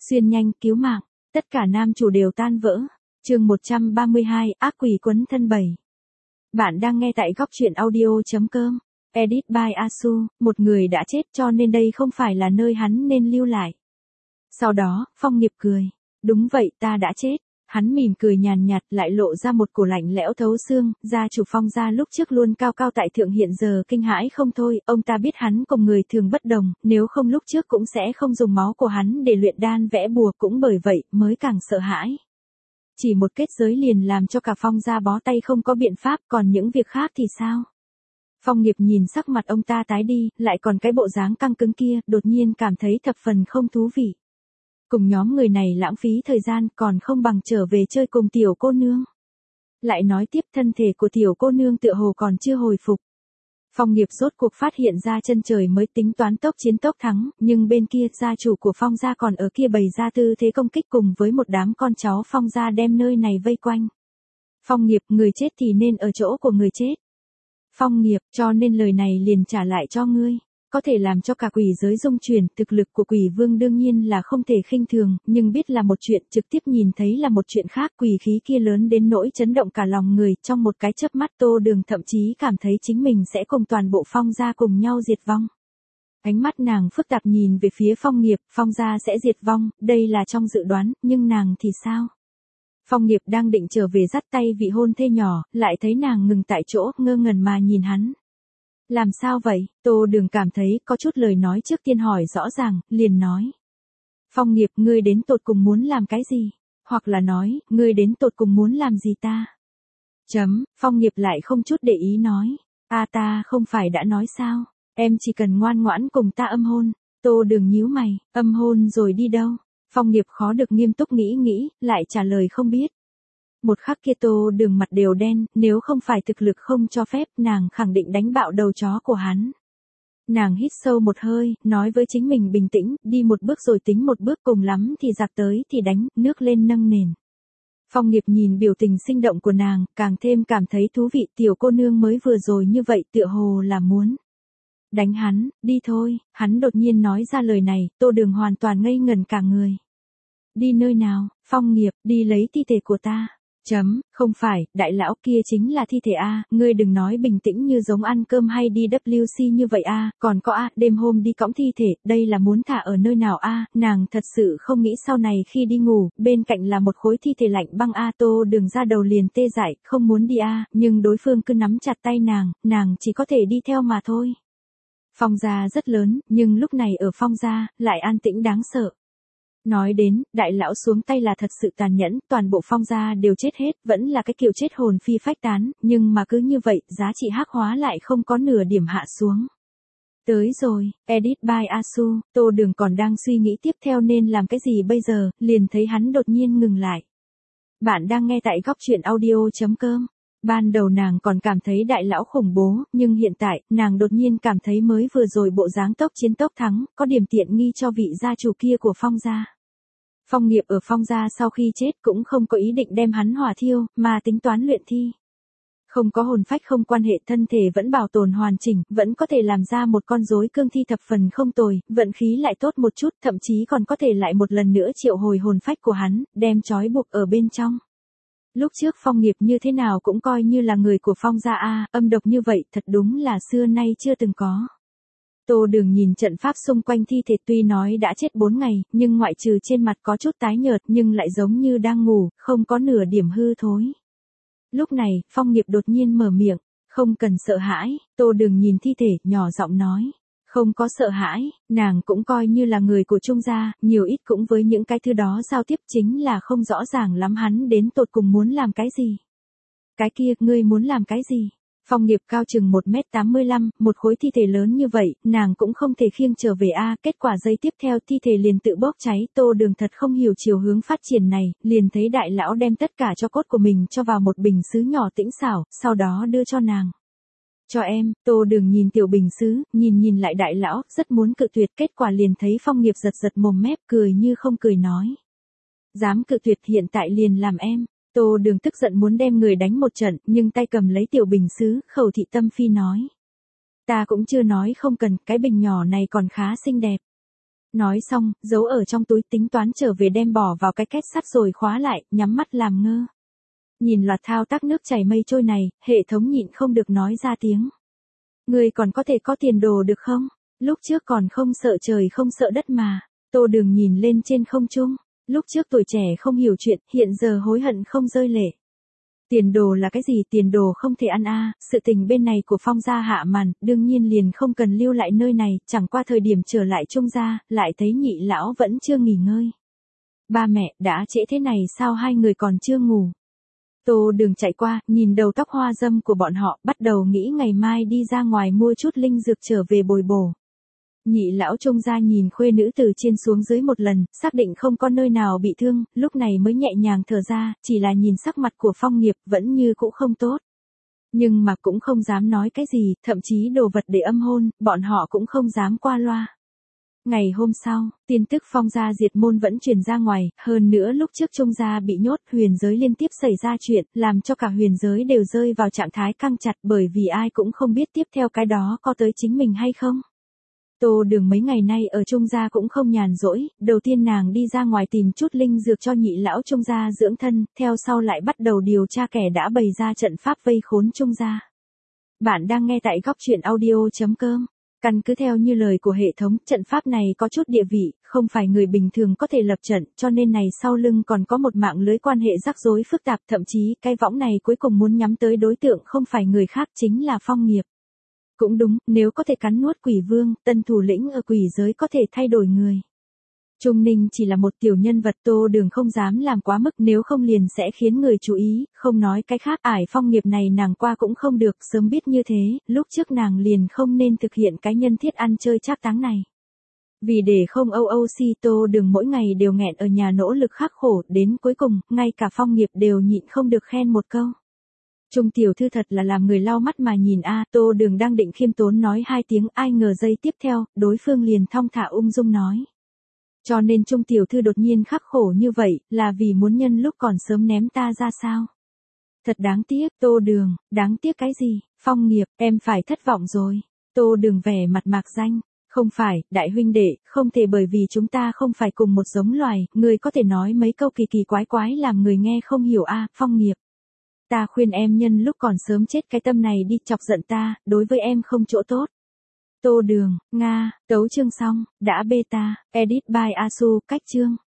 Xuyên nhanh cứu mạng, tất cả nam chủ đều tan vỡ. Chương 132, ác quỷ quấn thân 7. Bạn đang nghe tại góc truyện audio.com. Edit by Asu, một người đã chết cho nên đây không phải là nơi hắn nên lưu lại. Sau đó, Phong Nghiệp cười. Đúng vậy, ta đã chết. Hắn mỉm cười nhàn nhạt lại lộ ra một cổ lạnh lẽo thấu xương, gia chủ Phong gia lúc trước luôn cao cao tại thượng hiện giờ kinh hãi không thôi, ông ta biết hắn cùng người thường bất đồng, nếu không lúc trước cũng sẽ không dùng máu của hắn để luyện đan vẽ bùa, cũng bởi vậy mới càng sợ hãi. Chỉ một kết giới liền làm cho cả Phong gia bó tay không có biện pháp, còn những việc khác thì sao? Phong Nghiệp nhìn sắc mặt ông ta tái đi, lại còn cái bộ dáng căng cứng kia, đột nhiên cảm thấy thập phần không thú vị. Cùng nhóm người này lãng phí thời gian còn không bằng trở về chơi cùng tiểu cô nương. Lại nói tiếp, thân thể của tiểu cô nương tựa hồ còn chưa hồi phục. Phong Nghiệp rốt cuộc phát hiện ra chân trời mới tính toán tốc chiến tốc thắng, nhưng bên kia gia chủ của Phong gia còn ở kia bày ra tư thế công kích cùng với một đám con cháu Phong gia đem nơi này vây quanh. Phong Nghiệp, người chết thì nên ở chỗ của người chết. Phong Nghiệp, cho nên lời này liền trả lại cho ngươi. Có thể làm cho cả quỷ giới rung chuyển, thực lực của quỷ vương đương nhiên là không thể khinh thường, nhưng biết là một chuyện, trực tiếp nhìn thấy là một chuyện khác. Quỷ khí kia lớn đến nỗi chấn động cả lòng người, trong một cái chớp mắt Tô Đường thậm chí cảm thấy chính mình sẽ cùng toàn bộ Phong gia cùng nhau diệt vong. Ánh mắt nàng phức tạp nhìn về phía Phong Nghiệp, Phong gia sẽ diệt vong, đây là trong dự đoán, nhưng nàng thì sao? Phong Nghiệp đang định trở về dắt tay vị hôn thê nhỏ, lại thấy nàng ngừng tại chỗ, ngơ ngẩn mà nhìn hắn. Làm sao vậy? Tô Đường cảm thấy có chút lời nói trước tiên hỏi rõ ràng, liền nói. Phong Nghiệp, ngươi đến tột cùng muốn làm cái gì? Hoặc là nói, ngươi đến tột cùng muốn làm gì ta? Phong Nghiệp lại không chút để ý nói. Ta không phải đã nói sao? Em chỉ cần ngoan ngoãn cùng ta âm hôn. Tô Đường nhíu mày, âm hôn rồi đi đâu? Phong Nghiệp khó được nghiêm túc nghĩ, lại trả lời không biết. Một khắc kia Tô Đường mặt đều đen, nếu không phải thực lực không cho phép, nàng khẳng định đánh bạo đầu chó của hắn. Nàng hít sâu một hơi, nói với chính mình bình tĩnh, đi một bước rồi tính một bước, cùng lắm thì giặc tới thì đánh, nước lên nâng nền. Phong Nghiệp nhìn biểu tình sinh động của nàng, càng thêm cảm thấy thú vị, tiểu cô nương mới vừa rồi như vậy tựa hồ là muốn đánh hắn, đi thôi. Hắn đột nhiên nói ra lời này, Tô Đường hoàn toàn ngây ngẩn cả người. Đi nơi nào? Phong Nghiệp, đi lấy thi thể của ta. Không phải, đại lão, kia chính là thi thể a, ngươi đừng nói bình tĩnh như giống ăn cơm hay đi WC như vậy a, còn có đêm hôm đi cõng thi thể, đây là muốn thả ở nơi nào a? Nàng thật sự không nghĩ sau này khi đi ngủ, bên cạnh là một khối thi thể lạnh băng a. Tô Đường ra đầu liền tê dại, không muốn đi nhưng đối phương cứ nắm chặt tay nàng chỉ có thể đi theo mà thôi. Phong gia rất lớn, nhưng lúc này ở Phong gia, lại an tĩnh đáng sợ. Nói đến, đại lão xuống tay là thật sự tàn nhẫn, toàn bộ Phong gia đều chết hết, vẫn là cái kiểu chết hồn phi phách tán, nhưng mà cứ như vậy, giá trị hắc hóa lại không có nửa điểm hạ xuống. Tới rồi, edit by Asu, Tô Đường còn đang suy nghĩ tiếp theo nên làm cái gì bây giờ, liền thấy hắn đột nhiên ngừng lại. Bạn đang nghe tại góc truyện audio.com. Ban đầu nàng còn cảm thấy đại lão khủng bố, nhưng hiện tại, nàng đột nhiên cảm thấy mới vừa rồi bộ dáng tốc chiến tốc thắng, có điểm tiện nghi cho vị gia chủ kia của Phong gia. Phong Nghiệp ở Phong gia sau khi chết cũng không có ý định đem hắn hỏa thiêu, mà tính toán luyện thi. Không có hồn phách không quan hệ, thân thể vẫn bảo tồn hoàn chỉnh, vẫn có thể làm ra một con rối cương thi thập phần không tồi, vận khí lại tốt một chút, thậm chí còn có thể lại một lần nữa triệu hồi hồn phách của hắn, đem trói buộc ở bên trong. Lúc trước Phong Nghiệp như thế nào cũng coi như là người của Phong gia âm độc như vậy, thật đúng là xưa nay chưa từng có. Tô Đường nhìn trận pháp xung quanh thi thể, tuy nói đã chết 4 ngày, nhưng ngoại trừ trên mặt có chút tái nhợt nhưng lại giống như đang ngủ, không có nửa điểm hư thối. Lúc này, Phong Nghiệp đột nhiên mở miệng, không cần sợ hãi. Tô Đường nhìn thi thể, nhỏ giọng nói. Không có sợ hãi, nàng cũng coi như là người của Trung gia, nhiều ít cũng với những cái thứ đó giao tiếp, chính là không rõ ràng lắm hắn đến tột cùng muốn làm cái gì. Cái kia, ngươi muốn làm cái gì? Phong Nghiệp cao chừng 1m85, một khối thi thể lớn như vậy, nàng cũng không thể khiêng trở về kết quả giây tiếp theo thi thể liền tự bốc cháy. Tô Đường thật không hiểu chiều hướng phát triển này, liền thấy đại lão đem tất cả tro cốt của mình cho vào một bình sứ nhỏ tĩnh xảo, sau đó đưa cho nàng. Cho em. Tô Đường nhìn tiểu bình sứ, nhìn lại đại lão, rất muốn cự tuyệt, kết quả liền thấy Phong Nghiệp giật mồm mép, cười như không cười nói. Dám cự tuyệt, hiện tại liền làm em. Tô Đường tức giận muốn đem người đánh một trận, nhưng tay cầm lấy tiểu bình sứ, khẩu thị tâm phi nói. Ta cũng chưa nói không cần, cái bình nhỏ này còn khá xinh đẹp. Nói xong, giấu ở trong túi tính toán trở về đem bỏ vào cái két sắt rồi khóa lại, nhắm mắt làm ngơ. Nhìn loạt thao tác nước chảy mây trôi này, hệ thống nhịn không được nói ra tiếng. Người còn có thể có tiền đồ được không? Lúc trước còn không sợ trời không sợ đất mà. Tô Đường nhìn lên trên không trung. Lúc trước tuổi trẻ không hiểu chuyện, hiện giờ hối hận không rơi lệ. Tiền đồ là cái gì? Tiền đồ không thể ăn a. Sự tình bên này của Phong gia hạ màn, đương nhiên liền không cần lưu lại nơi này, chẳng qua thời điểm trở lại Trung gia, lại thấy Nhị lão vẫn chưa nghỉ ngơi. Ba mẹ, đã trễ thế này sao hai người còn chưa ngủ? Tô Đường chạy qua, nhìn đầu tóc hoa dâm của bọn họ, bắt đầu nghĩ ngày mai đi ra ngoài mua chút linh dược trở về bồi bổ. Nhị lão Trung gia nhìn khuê nữ từ trên xuống dưới một lần, xác định không có nơi nào bị thương, lúc này mới nhẹ nhàng thở ra, chỉ là nhìn sắc mặt của Phong Nghiệp vẫn như cũ không tốt. Nhưng mà cũng không dám nói cái gì, thậm chí đồ vật để âm hôn, bọn họ cũng không dám qua loa. Ngày hôm sau, tin tức Phong gia diệt môn vẫn truyền ra ngoài, hơn nữa lúc trước Trung gia bị nhốt, huyền giới liên tiếp xảy ra chuyện, làm cho cả huyền giới đều rơi vào trạng thái căng chặt bởi vì ai cũng không biết tiếp theo cái đó có tới chính mình hay không. Tô Đường mấy ngày nay ở Trung gia cũng không nhàn rỗi, đầu tiên nàng đi ra ngoài tìm chút linh dược cho nhị lão Trung gia dưỡng thân, theo sau lại bắt đầu điều tra kẻ đã bày ra trận pháp vây khốn Trung gia. Bạn đang nghe tại góc truyện audio.com. Căn cứ theo như lời của hệ thống, trận pháp này có chút địa vị, không phải người bình thường có thể lập trận, cho nên này sau lưng còn có một mạng lưới quan hệ rắc rối phức tạp, thậm chí cái võng này cuối cùng muốn nhắm tới đối tượng không phải người khác chính là Phong Nghiệp. Cũng đúng, nếu có thể cắn nuốt quỷ vương, tân thủ lĩnh ở quỷ giới có thể thay đổi người. Trung Ninh chỉ là một tiểu nhân vật, Tô Đường không dám làm quá mức, nếu không liền sẽ khiến người chú ý, không nói cái khác, ải Phong Nghiệp này nàng qua cũng không được, sớm biết như thế, lúc trước nàng liền không nên thực hiện cái nhân thiết ăn chơi trác táng này. Vì để không OOC, Tô Đường mỗi ngày đều nghẹn ở nhà nỗ lực khắc khổ, đến cuối cùng, ngay cả Phong Nghiệp đều nhịn không được khen một câu. Trung tiểu thư thật là làm người lau mắt mà nhìn a. Tô Đường đang định khiêm tốn nói hai tiếng, ai ngờ giây tiếp theo, đối phương liền thong thả ung dung nói. Cho nên Trung tiểu thư đột nhiên khắc khổ như vậy, là vì muốn nhân lúc còn sớm ném ta ra sao? Thật đáng tiếc, Tô Đường, đáng tiếc cái gì? Phong Nghiệp, em phải thất vọng rồi. Tô Đường vẻ mặt mạc danh. Không phải, đại huynh đệ, không thể bởi vì chúng ta không phải cùng một giống loài, người có thể nói mấy câu kỳ kỳ quái quái làm người nghe không hiểu a. Phong Nghiệp. Ta khuyên em nhân lúc còn sớm chết cái tâm này đi, chọc giận ta, đối với em không chỗ tốt. Tô Đường, Nga, tấu chương xong, đã beta, edit by Asu, cách chương.